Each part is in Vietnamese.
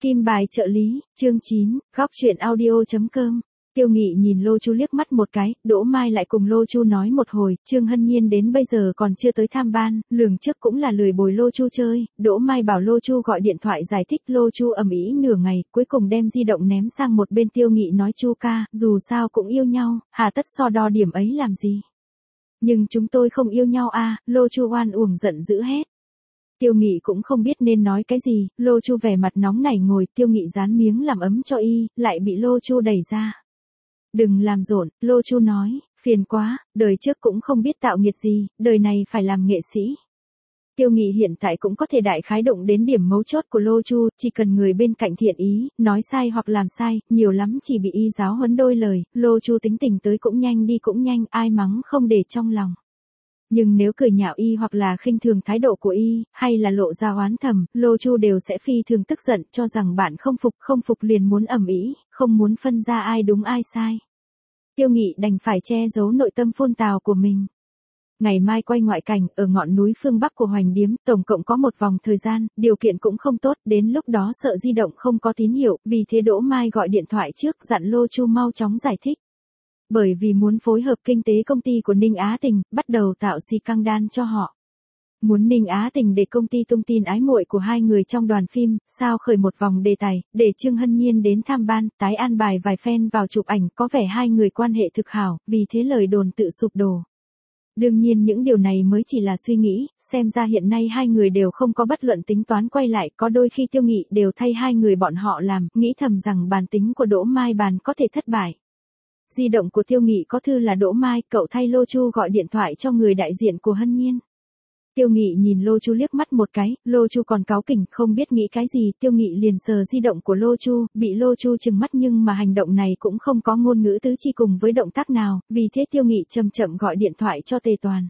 Kim bài trợ lý, chương 9, góc chuyện audio.com. Tiêu Nghị nhìn Lô Chu liếc mắt một cái, Đỗ Mai lại cùng Lô Chu nói một hồi, Trương Hân Nhiên đến bây giờ còn chưa tới tham ban, lường trước cũng là lười bồi Lô Chu chơi, Đỗ Mai bảo Lô Chu gọi điện thoại giải thích, Lô Chu ầm ĩ nửa ngày, cuối cùng đem di động ném sang một bên. Tiêu Nghị nói, Chu ca, dù sao cũng yêu nhau, hà tất so đo điểm ấy làm gì. Nhưng chúng tôi không yêu nhau à, Lô Chu oan uổng giận dữ hét. Tiêu Nghị cũng không biết nên nói cái gì, Lô Chu vẻ mặt nóng nảy ngồi, Tiêu Nghị dán miếng làm ấm cho y, lại bị Lô Chu đẩy ra. Đừng làm rộn, Lô Chu nói, phiền quá, đời trước cũng không biết tạo nghiệt gì, đời này phải làm nghệ sĩ. Tiêu Nghị hiện tại cũng có thể đại khái động đến điểm mấu chốt của Lô Chu, chỉ cần người bên cạnh thiện ý, nói sai hoặc làm sai, nhiều lắm chỉ bị y giáo huấn đôi lời, Lô Chu tính tình tới cũng nhanh đi cũng nhanh, ai mắng không để trong lòng. Nhưng nếu cười nhạo y hoặc là khinh thường thái độ của y, hay là lộ ra oán thầm, Lô Chu đều sẽ phi thường tức giận, cho rằng bạn không phục liền muốn ầm ĩ, không muốn phân ra ai đúng ai sai. Tiêu Nghị đành phải che giấu nội tâm phun tào của mình. Ngày mai quay ngoại cảnh, ở ngọn núi phương Bắc của Hoành Điếm, tổng cộng có một vòng thời gian, điều kiện cũng không tốt, đến lúc đó sợ di động không có tín hiệu, vì thế Đỗ Mai gọi điện thoại trước dặn Lô Chu mau chóng giải thích. Bởi vì muốn phối hợp kinh tế công ty của Ninh Á Tình, bắt đầu tạo scandal cho họ. Muốn Ninh Á Tình để công ty tung tin ái muội của hai người trong đoàn phim, sao khởi một vòng đề tài, để Trương Hân Nhiên đến tham ban, tái an bài vài fan vào chụp ảnh, có vẻ hai người quan hệ thực hảo, vì thế lời đồn tự sụp đổ. Đương nhiên những điều này mới chỉ là suy nghĩ, xem ra hiện nay hai người đều không có bất luận tính toán quay lại, có đôi khi Tiêu Nghị đều thay hai người bọn họ làm, nghĩ thầm rằng bản tính của Đỗ Mai bàn có thể thất bại. Di động của Tiêu Nghị có thư là Đỗ Mai, cậu thay Lô Chu gọi điện thoại cho người đại diện của Hân Nhiên. Tiêu Nghị nhìn Lô Chu liếc mắt một cái, Lô Chu còn cáu kỉnh, không biết nghĩ cái gì, Tiêu Nghị liền sờ di động của Lô Chu, bị Lô Chu trừng mắt nhưng mà hành động này cũng không có ngôn ngữ tứ chi cùng với động tác nào, vì thế Tiêu Nghị chậm chậm gọi điện thoại cho Tề Toàn.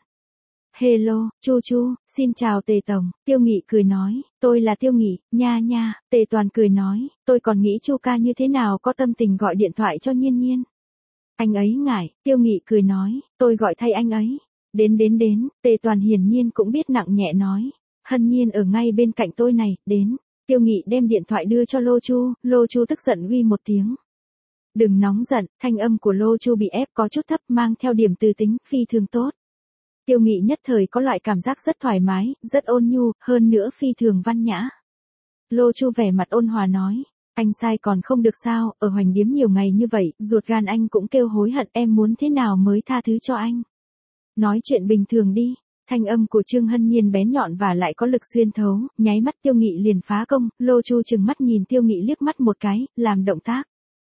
Hello, Chu, xin chào Tề Tổng, Tiêu Nghị cười nói, tôi là Tiêu Nghị, nha, Tề Toàn cười nói, tôi còn nghĩ Chu ca như thế nào có tâm tình gọi điện thoại cho Nhiên. Anh ấy ngại, Tiêu Nghị cười nói, tôi gọi thay anh ấy. Đến, Tề Toàn hiển nhiên cũng biết nặng nhẹ nói. Hân Nhiên ở ngay bên cạnh tôi này, đến. Tiêu Nghị đem điện thoại đưa cho Lô Chu tức giận uy một tiếng. Đừng nóng giận, thanh âm của Lô Chu bị ép có chút thấp mang theo điểm từ tính, phi thường tốt. Tiêu Nghị nhất thời có loại cảm giác rất thoải mái, rất ôn nhu, hơn nữa phi thường văn nhã. Lô Chu vẻ mặt ôn hòa nói. Anh sai còn không được sao, ở Hoành Điếm nhiều ngày như vậy, ruột gan anh cũng kêu hối hận, em muốn thế nào mới tha thứ cho anh. Nói chuyện bình thường đi, thanh âm của Trương Hân Nhiên bén nhọn và lại có lực xuyên thấu, nháy mắt Tiêu Nghị liền phá công, Lô Chu trừng mắt nhìn Tiêu Nghị liếc mắt một cái, làm động tác.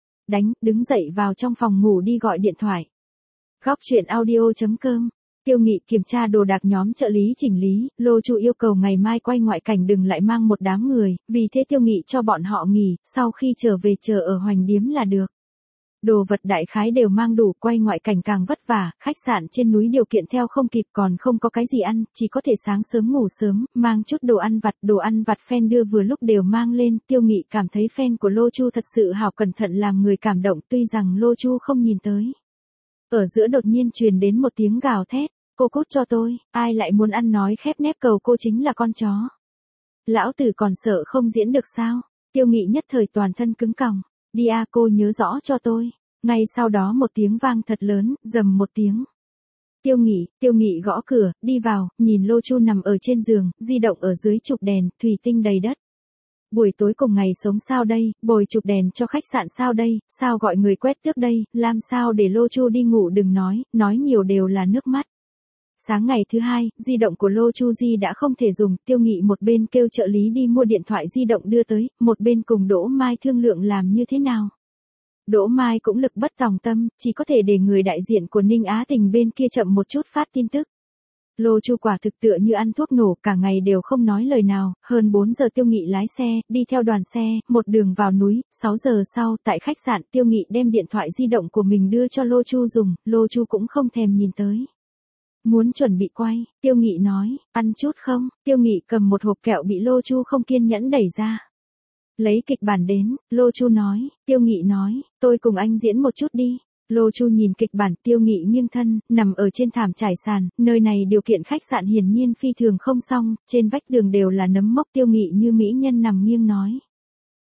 Đứng dậy vào trong phòng ngủ đi gọi điện thoại. Góc chuyện audio.com. Tiêu Nghị kiểm tra đồ đạc nhóm trợ lý chỉnh lý, Lô Chu yêu cầu ngày mai quay ngoại cảnh đừng lại mang một đám người, vì thế Tiêu Nghị cho bọn họ nghỉ, sau khi trở về chờ ở Hoành Điếm là được. Đồ vật đại khái đều mang đủ, quay ngoại cảnh càng vất vả, khách sạn trên núi điều kiện theo không kịp còn không có cái gì ăn, chỉ có thể sáng sớm ngủ sớm, mang chút đồ ăn vặt fan đưa vừa lúc đều mang lên, Tiêu Nghị cảm thấy fan của Lô Chu thật sự hảo cẩn thận làm người cảm động tuy rằng Lô Chu không nhìn tới. Ở giữa đột nhiên truyền đến một tiếng gào thét, cô cút cho tôi, ai lại muốn ăn nói khép nép cầu cô chính là con chó. Lão tử còn sợ không diễn được sao, Tiêu Nghị nhất thời toàn thân cứng còng, đi à cô nhớ rõ cho tôi, ngay sau đó một tiếng vang thật lớn, rầm một tiếng. Tiêu Nghị gõ cửa, đi vào, nhìn Lô Chu nằm ở trên giường, di động ở dưới chụp đèn, thủy tinh đầy đất. Buổi tối cùng ngày sống sao đây, bồi chụp đèn cho khách sạn sao đây, sao gọi người quét tước đây, làm sao để Lô Chu đi ngủ đừng nói nhiều đều là nước mắt. Sáng ngày thứ hai, di động của Lô Chu Di đã không thể dùng, Tiêu Nghị một bên kêu trợ lý đi mua điện thoại di động đưa tới, một bên cùng Đỗ Mai thương lượng làm như thế nào. Đỗ Mai cũng lực bất tòng tâm, chỉ có thể để người đại diện của Ninh Á Tình bên kia chậm một chút phát tin tức. Lô Chu quả thực tựa như ăn thuốc nổ, cả ngày đều không nói lời nào, hơn 4 giờ Tiêu Nghị lái xe, đi theo đoàn xe, một đường vào núi, 6 giờ sau, tại khách sạn, Tiêu Nghị đem điện thoại di động của mình đưa cho Lô Chu dùng, Lô Chu cũng không thèm nhìn tới. Muốn chuẩn bị quay, Tiêu Nghị nói, ăn chút không, Tiêu Nghị cầm một hộp kẹo bị Lô Chu không kiên nhẫn đẩy ra. Lấy kịch bản đến, Lô Chu nói, Tiêu Nghị nói, tôi cùng anh diễn một chút đi. Lô Chu nhìn kịch bản, Tiêu Nghị nghiêng thân, nằm ở trên thảm trải sàn, nơi này điều kiện khách sạn hiển nhiên phi thường không xong, trên vách tường đều là nấm mốc, Tiêu Nghị như mỹ nhân nằm nghiêng nói.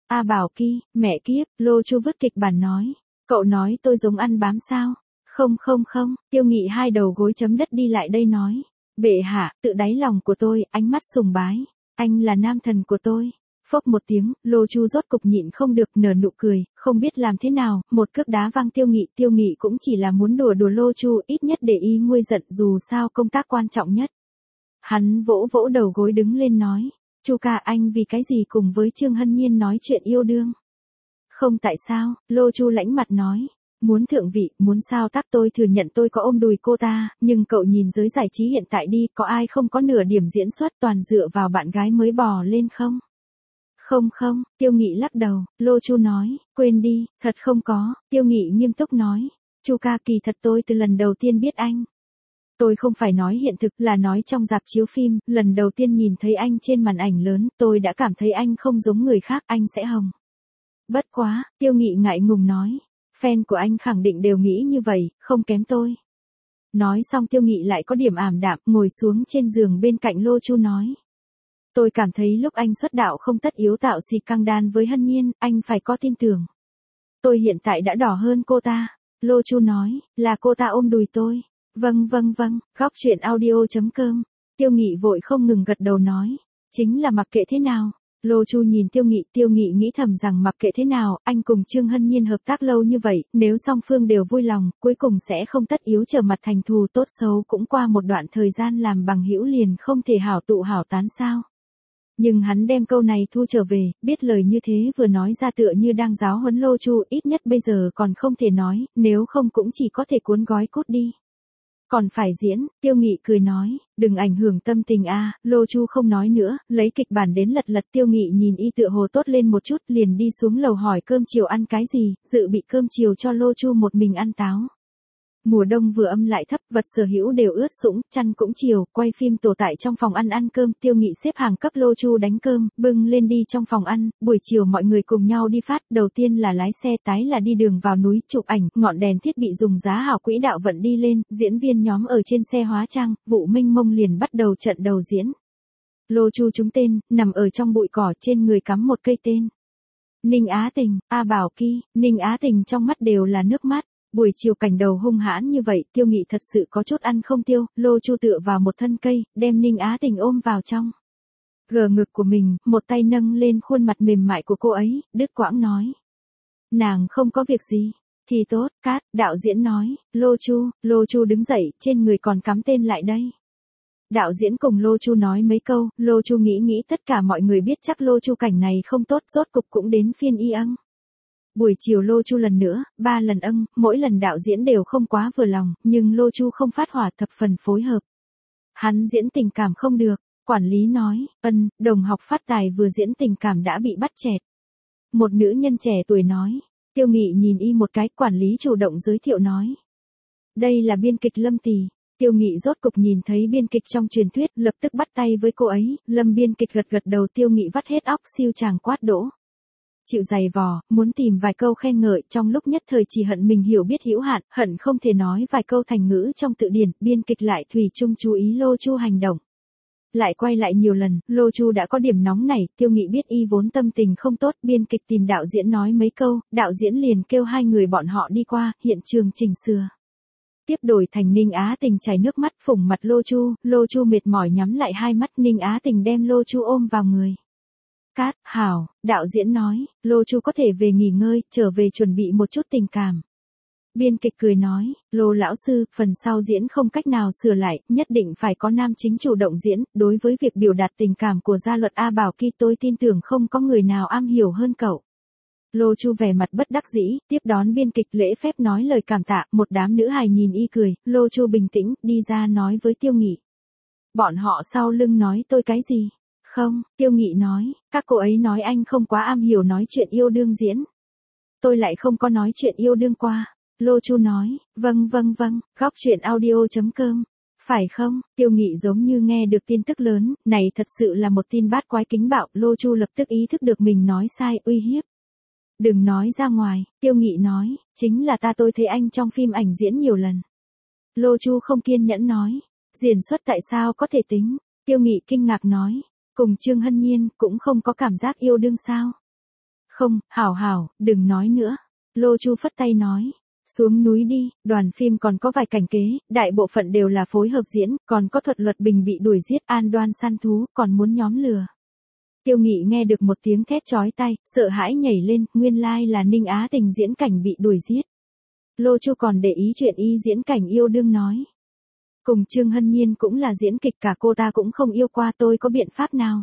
A Bảo Ki, mẹ kiếp, Lô Chu vứt kịch bản nói. Cậu nói tôi giống ăn bám sao? Không không không, Tiêu Nghị hai đầu gối chấm đất đi lại đây nói. Bệ hạ, tự đáy lòng của tôi, ánh mắt sùng bái. Anh là nam thần của tôi. Phốc một tiếng, Lô Chu rốt cục nhịn không được nở nụ cười, không biết làm thế nào, một cước đá văng Tiêu Nghị cũng chỉ là muốn đùa đùa Lô Chu, ít nhất để y nguôi giận dù sao công tác quan trọng nhất. Hắn vỗ vỗ đầu gối đứng lên nói, Chu ca anh vì cái gì cùng với Trương Hân Nhiên nói chuyện yêu đương? Không tại sao, Lô Chu lãnh mặt nói. Muốn thượng vị, muốn sao tác tôi thừa nhận tôi có ôm đùi cô ta, nhưng cậu nhìn giới giải trí hiện tại đi, có ai không có nửa điểm diễn xuất toàn dựa vào bạn gái mới bò lên không? Không không, Tiêu Nghị lắc đầu, Lô Chu nói, quên đi, thật không có, Tiêu Nghị nghiêm túc nói, Chu ca kỳ thật tôi từ lần đầu tiên biết anh. Tôi không phải nói hiện thực là nói trong rạp chiếu phim, lần đầu tiên nhìn thấy anh trên màn ảnh lớn, tôi đã cảm thấy anh không giống người khác, anh sẽ hồng. Bất quá, Tiêu Nghị ngại ngùng nói, fan của anh khẳng định đều nghĩ như vậy, không kém tôi. Nói xong Tiêu Nghị lại có điểm ảm đạm, ngồi xuống trên giường bên cạnh Lô Chu nói. Tôi cảm thấy lúc anh xuất đạo không tất yếu tạo xì căng đan với Hân Nhiên, anh phải có tin tưởng. Tôi hiện tại đã đỏ hơn cô ta. Lô Chu nói, là cô ta ôm đùi tôi. Vâng, góc truyện audio.com. Tiêu Nghị vội không ngừng gật đầu nói, chính là mặc kệ thế nào. Lô Chu nhìn Tiêu Nghị nghĩ thầm rằng mặc kệ thế nào, anh cùng Trương Hân Nhiên hợp tác lâu như vậy, nếu song phương đều vui lòng, cuối cùng sẽ không tất yếu trở mặt thành thù tốt xấu cũng qua một đoạn thời gian làm bằng hữu liền không thể hảo tụ hảo tán sao. Nhưng hắn đem câu này thu trở về, biết lời như thế vừa nói ra tựa như đang giáo huấn Lô Chu, ít nhất bây giờ còn không thể nói, nếu không cũng chỉ có thể cuốn gói cút đi. Còn phải diễn, Tiêu Nghị cười nói, đừng ảnh hưởng tâm tình a. Lô Chu không nói nữa, lấy kịch bản đến lật Tiêu Nghị nhìn y tựa hồ tốt lên một chút liền đi xuống lầu hỏi cơm chiều ăn cái gì, dự bị cơm chiều cho Lô Chu một mình ăn táo. Mùa đông vừa âm lại thấp, vật sở hữu đều ướt sũng, chăn cũng chiều, quay phim tổ tại trong phòng ăn cơm, Tiêu Nghị xếp hàng cấp Lô Chu đánh cơm, bưng lên đi trong phòng ăn, buổi chiều mọi người cùng nhau đi phát, đầu tiên là lái xe, tái là đi đường vào núi, chụp ảnh, ngọn đèn thiết bị dùng giá hảo quỹ đạo vận đi lên, diễn viên nhóm ở trên xe hóa trang, Vụ Minh Mông liền bắt đầu trận đầu diễn. Lô Chu trúng tên, nằm ở trong bụi cỏ, trên người cắm một cây tên. Ninh Á Tình, A Bảo Ki, Ninh Á Tình trong mắt đều là nước mắt. Buổi chiều cảnh đầu hung hãn như vậy, Tiêu Nghị thật sự có chút ăn không tiêu, Lô Chu tựa vào một thân cây, đem Ninh Á Tình ôm vào trong. Gờ ngực của mình, một tay nâng lên khuôn mặt mềm mại của cô ấy, đứt quãng nói. Nàng không có việc gì. Thì tốt, cát, đạo diễn nói, Lô Chu đứng dậy, trên người còn cắm tên lại đây. Đạo diễn cùng Lô Chu nói mấy câu, Lô Chu nghĩ tất cả mọi người biết chắc Lô Chu cảnh này không tốt, rốt cục cũng đến phiên y âng. Buổi chiều Lô Chu lần nữa, 3 lần âng, mỗi lần đạo diễn đều không quá vừa lòng, nhưng Lô Chu không phát hỏa thập phần phối hợp. Hắn diễn tình cảm không được, quản lý nói, đồng học phát tài vừa diễn tình cảm đã bị bắt chẹt. Một nữ nhân trẻ tuổi nói, Tiêu Nghị nhìn y một cái, quản lý chủ động giới thiệu nói. Đây là biên kịch Lâm Tì. Tiêu Nghị rốt cục nhìn thấy biên kịch trong truyền thuyết, lập tức bắt tay với cô ấy, Lâm biên kịch gật đầu, Tiêu Nghị vắt hết óc siêu chàng quát đỗ. Chịu dày vò, muốn tìm vài câu khen ngợi, trong lúc nhất thời chỉ hận mình hiểu biết hữu hạn, hận không thể nói vài câu thành ngữ trong tự điển, biên kịch lại thủy chung chú ý Lô Chu hành động. Lại quay lại nhiều lần, Lô Chu đã có điểm nóng nảy, Tiêu Nghị biết y vốn tâm tình không tốt, biên kịch tìm đạo diễn nói mấy câu, đạo diễn liền kêu hai người bọn họ đi qua, hiện trường chỉnh sửa. Tiếp đổi thành Ninh Á Tình chảy nước mắt phủng mặt Lô Chu mệt mỏi nhắm lại hai mắt, Ninh Á Tình đem Lô Chu ôm vào người. Cát, hảo, đạo diễn nói, Lô Chu có thể về nghỉ ngơi, trở về chuẩn bị một chút tình cảm. Biên kịch cười nói, Lô lão sư, phần sau diễn không cách nào sửa lại, nhất định phải có nam chính chủ động diễn, đối với việc biểu đạt tình cảm của gia luật A Bảo Ki tôi tin tưởng không có người nào am hiểu hơn cậu. Lô Chu vẻ mặt bất đắc dĩ, tiếp đón biên kịch lễ phép nói lời cảm tạ, một đám nữ hài nhìn y cười, Lô Chu bình tĩnh, đi ra nói với Tiêu Nghị. Bọn họ sau lưng nói tôi cái gì? Không, Tiêu Nghị nói, các cô ấy nói anh không quá am hiểu nói chuyện yêu đương diễn. Tôi lại không có nói chuyện yêu đương qua. Lô Chu nói, vâng, góc truyện audio.com. Phải không? Tiêu Nghị giống như nghe được tin tức lớn, này thật sự là một tin bát quái kính bạo, Lô Chu lập tức ý thức được mình nói sai, uy hiếp. Đừng nói ra ngoài, Tiêu Nghị nói, chính là tôi thấy anh trong phim ảnh diễn nhiều lần. Lô Chu không kiên nhẫn nói, diễn xuất tại sao có thể tính? Tiêu Nghị kinh ngạc nói, cùng Trương Hân Nhiên cũng không có cảm giác yêu đương sao? Không, hảo hảo, đừng nói nữa. Lô Chu phất tay nói. Xuống núi đi, đoàn phim còn có vài cảnh kế, đại bộ phận đều là phối hợp diễn, còn có Thuật Luật Bình bị đuổi giết, An Đoan săn thú, còn muốn nhóm lừa. Tiêu Nghị nghe được một tiếng thét chói tai, sợ hãi nhảy lên, nguyên lai là Ninh Á Tình diễn cảnh bị đuổi giết. Lô Chu còn để ý chuyện y diễn cảnh yêu đương nói. Cùng Trương Hân Nhiên cũng là diễn kịch, cả cô ta cũng không yêu qua, tôi có biện pháp nào?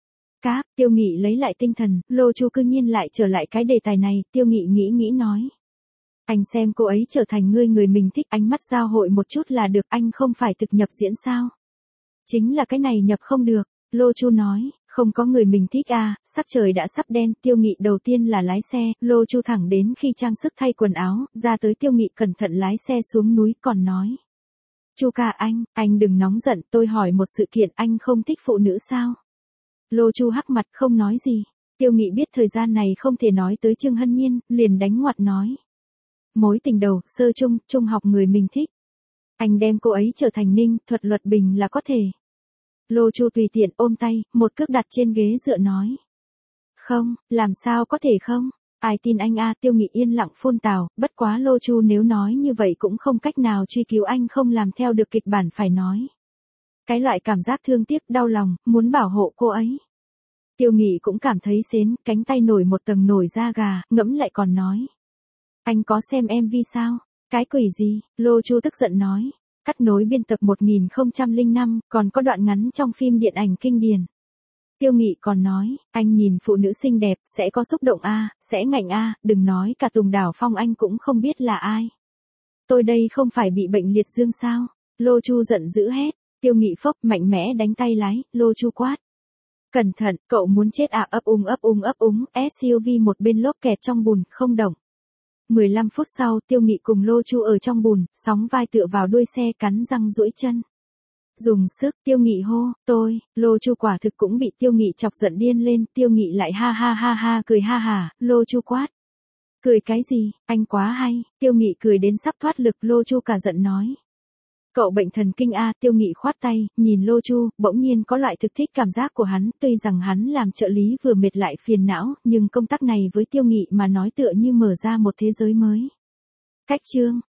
Tiêu Nghị lấy lại tinh thần, Lô Chu cư nhiên lại trở lại cái đề tài này, Tiêu Nghị nghĩ nói. Anh xem cô ấy trở thành người mình thích, ánh mắt giao hội một chút là được, anh không phải thực nhập diễn sao? Chính là cái này nhập không được, Lô Chu nói, không có người mình thích à, sắc trời đã sắp đen, Tiêu Nghị đầu tiên là lái xe, Lô Chu thẳng đến khi trang sức thay quần áo, ra tới Tiêu Nghị cẩn thận lái xe xuống núi còn nói. Chu ca anh đừng nóng giận, tôi hỏi một sự kiện, anh không thích phụ nữ sao? Lô Chu hắc mặt không nói gì, Tiêu Nghị biết thời gian này không thể nói tới Trương Hân Nhiên, liền đánh ngoặt nói. Mối tình đầu, sơ trung học người mình thích. Anh đem cô ấy trở thành Ninh, Thuật Luật Bình là có thể. Lô Chu tùy tiện ôm tay, một cước đặt trên ghế dựa nói. Không, làm sao có thể không? Ai tin anh a? Tiêu Nghị yên lặng phun tào, bất quá Lô Chu nếu nói như vậy cũng không cách nào truy cứu, anh không làm theo được kịch bản phải nói. Cái loại cảm giác thương tiếc, đau lòng, muốn bảo hộ cô ấy. Tiêu Nghị cũng cảm thấy xến, cánh tay nổi một tầng nổi da gà, ngẫm lại còn nói. Anh có xem MV sao? Cái quỷ gì? Lô Chu tức giận nói. Cắt nối biên tập 1005, còn có đoạn ngắn trong phim điện ảnh kinh điển. Tiêu Nghị còn nói, anh nhìn phụ nữ xinh đẹp, sẽ có xúc động a, sẽ ngạnh a, đừng nói cả Tùng Đảo Phong anh cũng không biết là ai. Tôi đây không phải bị bệnh liệt dương sao? Lô Chu giận dữ hét, Tiêu Nghị phốc mạnh mẽ đánh tay lái, Lô Chu quát. Cẩn thận, cậu muốn chết à? Ấp úng, SUV một bên lốp kẹt trong bùn, không động. 15 phút sau, Tiêu Nghị cùng Lô Chu ở trong bùn, sóng vai tựa vào đuôi xe, cắn răng duỗi chân. Dùng sức, Tiêu Nghị hô, Lô Chu quả thực cũng bị Tiêu Nghị chọc giận điên lên, Tiêu Nghị lại ha ha cười ha hả, Lô Chu quát. Cười cái gì, anh quá hay, Tiêu Nghị cười đến sắp thoát lực, Lô Chu cả giận nói. Cậu bệnh thần kinh a, Tiêu Nghị khoát tay, nhìn Lô Chu, bỗng nhiên có loại thực thích cảm giác của hắn, tuy rằng hắn làm trợ lý vừa mệt lại phiền não, nhưng công tác này với Tiêu Nghị mà nói tựa như mở ra một thế giới mới. Cách chương